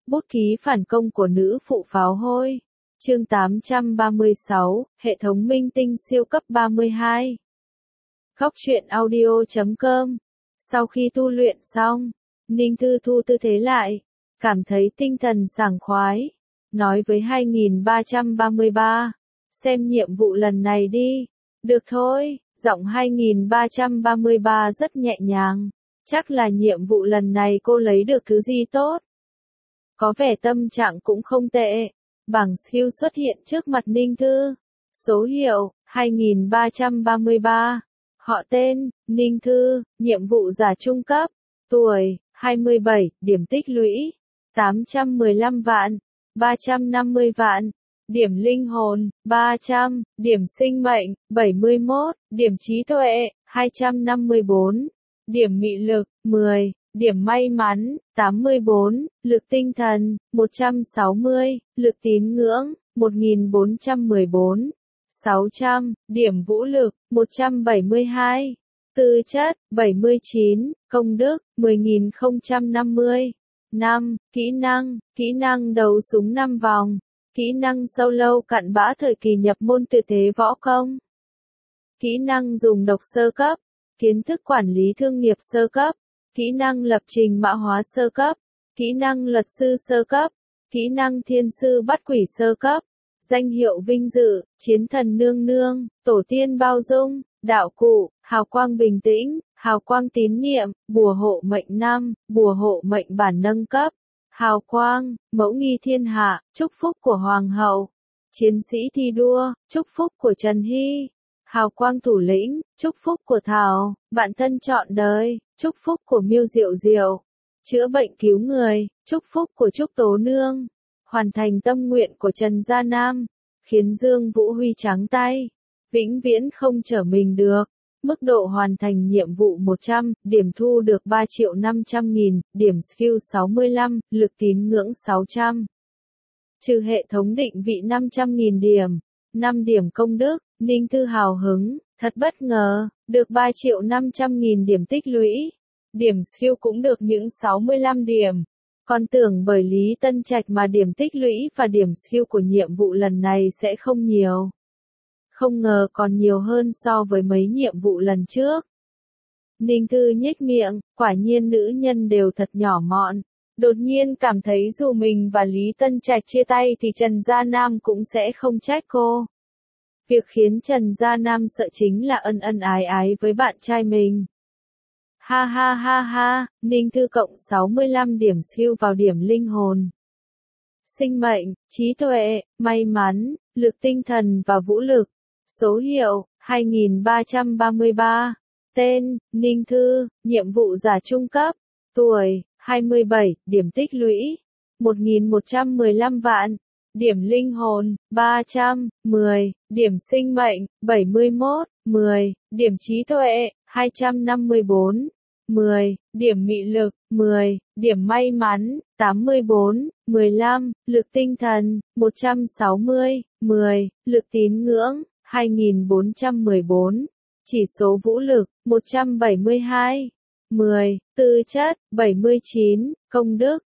Bút ký phản công của nữ phụ pháo hôi. Chương 836, hệ thống minh tinh siêu cấp 32. Góc truyện audio.com. Sau khi tu luyện xong, Ninh Thư thu tư thế lại, cảm thấy tinh thần sảng khoái. Nói với 2333, xem nhiệm vụ lần này đi. Được thôi, giọng 2333 rất nhẹ nhàng. Chắc là nhiệm vụ lần này cô lấy được thứ gì tốt. Có vẻ tâm trạng cũng không tệ. Bảng skill xuất hiện trước mặt Ninh Thư. Số hiệu, 2333. Họ tên, Ninh Thư, nhiệm vụ giả trung cấp. Tuổi, 27, điểm tích lũy, 815 vạn, 350 vạn. Điểm linh hồn, 300, điểm sinh mệnh, 71, điểm trí tuệ, 254, điểm mị lực, 10, điểm may mắn, 84, lực tinh thần, 160, lực tín ngưỡng, 1414, 600, điểm vũ lực, 172, tư chất, 79, công đức, 10.050, 5, kỹ năng đấu súng 5 vòng. Kỹ năng solo cặn bã thời kỳ nhập môn tuyệt thế võ công. Kỹ năng dùng độc sơ cấp. Kiến thức quản lý thương nghiệp sơ cấp. Kỹ năng lập trình mã hóa sơ cấp. Kỹ năng luật sư sơ cấp. Kỹ năng thiên sư bắt quỷ sơ cấp. Danh hiệu vinh dự, chiến thần nương nương, tổ tiên bao dung, đạo cụ, hào quang bình tĩnh, hào quang tín niệm, bùa hộ mệnh 5, bùa hộ mệnh bản nâng cấp. Hào quang, mẫu nghi thiên hạ, chúc phúc của Hoàng hậu. Chiến sĩ thi đua, chúc phúc của Trần Hy. Hào quang thủ lĩnh, chúc phúc của Thảo, bạn thân trọn đời, chúc phúc của Miêu Diệu Diệu. Chữa bệnh cứu người, chúc phúc của Trúc Tố Nương. Hoàn thành tâm nguyện của Trần Gia Nam, khiến Dương Vũ Huy trắng tay. Vĩnh viễn không trở mình được. Mức độ hoàn thành nhiệm vụ 100, điểm thu được 3.500.000, điểm skill 65, lực tín ngưỡng 600. Trừ hệ thống định vị 500.000 điểm, 5 điểm công đức, Ninh Thư hào hứng, thật bất ngờ, được 3.500.000 điểm tích lũy. Điểm skill cũng được những 65 điểm. Còn tưởng bởi Lý Tân Trạch mà điểm tích lũy và điểm skill của nhiệm vụ lần này sẽ không nhiều. Không ngờ còn nhiều hơn so với mấy nhiệm vụ lần trước. Ninh Thư nhếch miệng, quả nhiên nữ nhân đều thật nhỏ mọn. Đột nhiên cảm thấy dù mình và Lý Tân Trạch chia tay thì Trần Gia Nam cũng sẽ không trách cô. Việc khiến Trần Gia Nam sợ chính là ân ân ái ái với bạn trai mình. Ha ha ha ha, Ninh Thư cộng 65 điểm skill vào điểm linh hồn. Sinh mệnh, trí tuệ, may mắn, lực tinh thần và vũ lực. Số hiệu, 2333. Tên, Ninh Thư, nhiệm vụ giả trung cấp. Tuổi, 27, điểm tích lũy, 1115 vạn. Điểm linh hồn, 300, 10, điểm sinh mệnh, 71, 10, điểm trí tuệ, 254, 10, điểm mị lực, 10, điểm may mắn, 84, 15, lực tinh thần, 160, 10, lực tín ngưỡng, 2414, chỉ số vũ lực, 172, 10, tư chất, 79, công đức,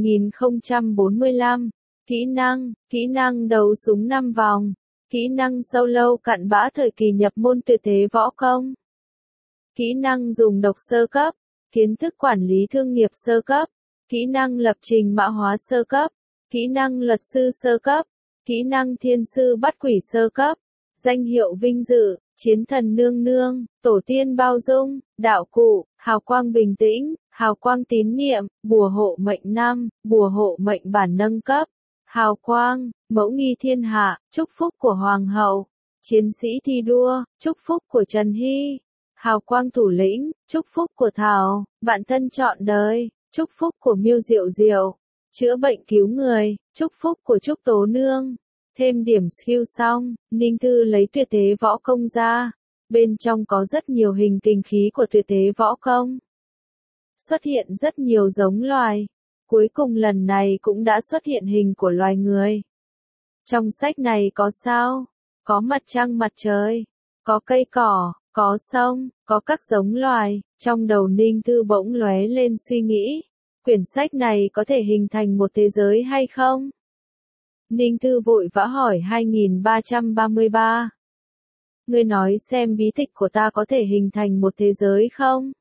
10.045, kỹ năng đấu súng 5 vòng, kỹ năng solo cặn bã thời kỳ nhập môn tuyệt thế võ công. Kỹ năng dùng độc sơ cấp, kiến thức quản lý thương nghiệp sơ cấp, kỹ năng lập trình mã hóa sơ cấp, kỹ năng luật sư sơ cấp, kỹ năng thiên sư bắt quỷ sơ cấp. Danh hiệu vinh dự, chiến thần nương nương, tổ tiên bao dung, đạo cụ, hào quang bình tĩnh, hào quang tín niệm, bùa hộ mệnh 5, bùa hộ mệnh bản nâng cấp. Hào quang, mẫu nghi thiên hạ, chúc phúc của Hoàng hậu. Chiến sĩ thi đua, chúc phúc của Trần Hy. Hào quang thủ lĩnh, chúc phúc của Thảo, bạn thân trọn đời, chúc phúc của Miêu Diệu Diệu. Chữa bệnh cứu người, chúc phúc của Trúc Tố Nương. Thêm điểm skill xong, Ninh Thư lấy tuyệt thế võ công ra. Bên trong có rất nhiều hình kinh khí của tuyệt thế võ công. Xuất hiện rất nhiều giống loài. Cuối cùng lần này cũng đã xuất hiện hình của loài người. Trong sách này có sao? Có mặt trăng mặt trời, có cây cỏ, có sông, có các giống loài. Trong đầu Ninh Thư bỗng lóe lên suy nghĩ. quyển sách này có thể hình thành một thế giới hay không? Ninh Thư vội vã hỏi 2333. Ngươi nói xem bí tịch của ta có thể hình thành một thế giới không?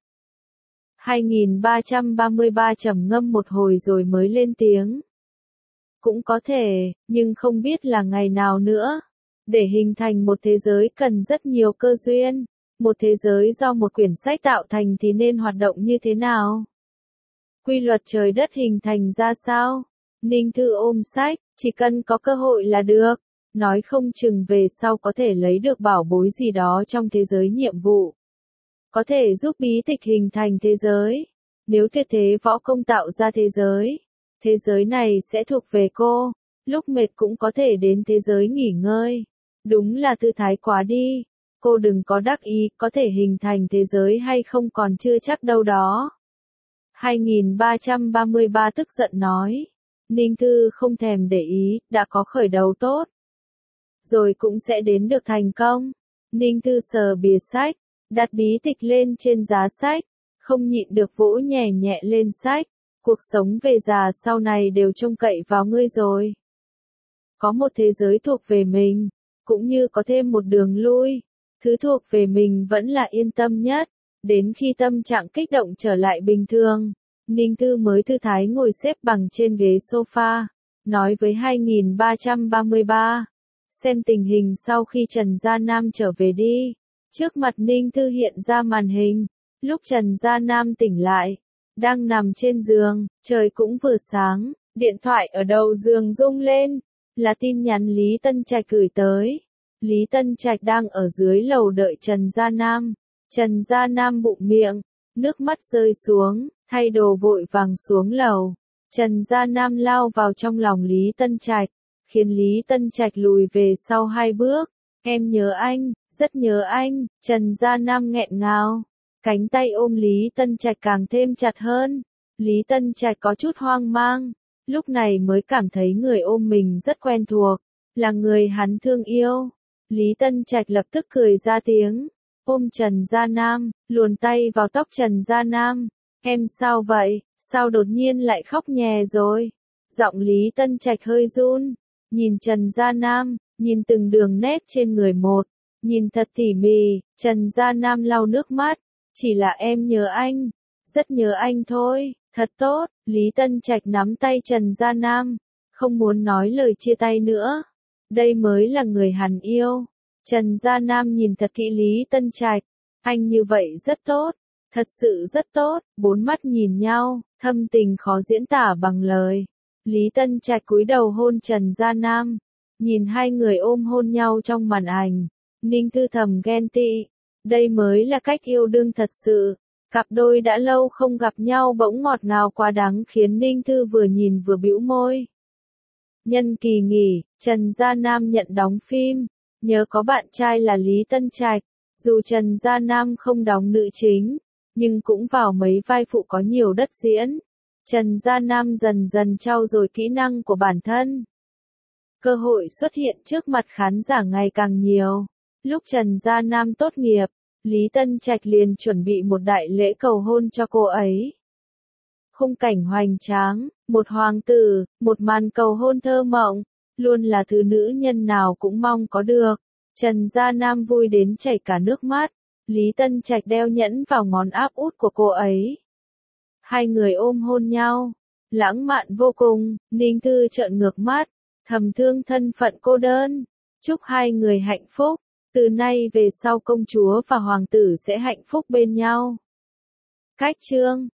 2333 trầm ngâm một hồi rồi mới lên tiếng. Cũng có thể, nhưng không biết là ngày nào nữa. Để hình thành một thế giới cần rất nhiều cơ duyên. Một thế giới do một quyển sách tạo thành thì nên hoạt động như thế nào? Quy luật trời đất hình thành ra sao? Ninh Thư ôm sách, chỉ cần có cơ hội là được. Nói không chừng về sau có thể lấy được bảo bối gì đó trong thế giới nhiệm vụ. Có thể giúp bí tịch hình thành thế giới. Nếu tuyệt thế võ công tạo ra thế giới này sẽ thuộc về cô. Lúc mệt cũng có thể đến thế giới nghỉ ngơi. Đúng là tư thái quá đi. Cô đừng có đắc ý, có thể hình thành thế giới hay không còn chưa chắc đâu đó. 2333 tức giận nói. Ninh Thư không thèm để ý, đã có khởi đầu tốt. Rồi cũng sẽ đến được thành công. Ninh Thư sờ bìa sách, đặt bí tịch lên trên giá sách, không nhịn được vỗ nhẹ nhẹ lên sách. Cuộc sống về già sau này đều trông cậy vào ngươi rồi. Có một thế giới thuộc về mình, cũng như có thêm một đường lui. Thứ thuộc về mình vẫn là yên tâm nhất. Đến khi tâm trạng kích động trở lại bình thường, Ninh Thư mới thư thái ngồi xếp bằng trên ghế sofa, nói với 2333. Xem tình hình sau khi Trần Gia Nam trở về đi. Trước mặt Ninh Thư hiện ra màn hình. Lúc Trần Gia Nam tỉnh lại, đang nằm trên giường, trời cũng vừa sáng, điện thoại ở đầu giường rung lên. Là tin nhắn Lý Tân Trạch gửi tới. Lý Tân Trạch đang ở dưới lầu đợi Trần Gia Nam. Trần Gia Nam bụng miệng, nước mắt rơi xuống, thay đồ vội vàng xuống lầu. Trần Gia Nam lao vào trong lòng Lý Tân Trạch, khiến Lý Tân Trạch lùi về sau 2 bước. Em nhớ anh, rất nhớ anh. Trần Gia Nam nghẹn ngào, cánh tay ôm Lý Tân Trạch càng thêm chặt hơn. Lý Tân Trạch có chút hoang mang, lúc này mới cảm thấy người ôm mình rất quen thuộc, là người hắn thương yêu. Lý Tân Trạch lập tức cười ra tiếng, ôm Trần Gia Nam, luồn tay vào tóc Trần Gia Nam. Em sao vậy, sao đột nhiên lại khóc nhè rồi? Giọng Lý Tân Trạch hơi run, nhìn Trần Gia Nam, nhìn từng đường nét trên người một, nhìn thật tỉ mỉ. Trần Gia Nam lau nước mắt, chỉ là em nhớ anh, rất nhớ anh thôi. Thật tốt. Lý Tân Trạch nắm tay Trần Gia Nam, không muốn nói lời chia tay nữa. Đây mới là người hắn yêu. Trần Gia Nam nhìn thật kỹ Lý Tân Trạch, anh như vậy rất tốt, thật sự rất tốt. 4 mắt nhìn nhau, thâm tình khó diễn tả bằng lời. Lý Tân Trạch cúi đầu hôn Trần Gia Nam, nhìn hai người ôm hôn nhau trong màn ảnh. Ninh Thư thầm ghen tị, đây mới là cách yêu đương thật sự. Cặp đôi đã lâu không gặp nhau bỗng ngọt ngào quá đáng khiến Ninh Thư vừa nhìn vừa bĩu môi. Nhân kỳ nghỉ, Trần Gia Nam nhận đóng phim, nhớ có bạn trai là Lý Tân Trạch. Dù Trần Gia Nam không đóng nữ chính, nhưng cũng vào mấy vai phụ có nhiều đất diễn. Trần Gia Nam dần dần trau dồi kỹ năng của bản thân. Cơ hội xuất hiện trước mặt khán giả ngày càng nhiều. Lúc Trần Gia Nam tốt nghiệp, Lý Tân Trạch liền chuẩn bị một đại lễ cầu hôn cho cô ấy. Khung cảnh hoành tráng, một hoàng tử, một màn cầu hôn thơ mộng, luôn là thứ nữ nhân nào cũng mong có được. Trần Gia Nam vui đến chảy cả nước mắt. Lý Tân Trạch đeo nhẫn vào ngón áp út của cô ấy. Hai người ôm hôn nhau, lãng mạn vô cùng. Ninh Thư trợn ngược mắt, thầm thương thân phận cô đơn. Chúc hai người hạnh phúc. Từ nay về sau công chúa và hoàng tử sẽ hạnh phúc bên nhau. Cách chương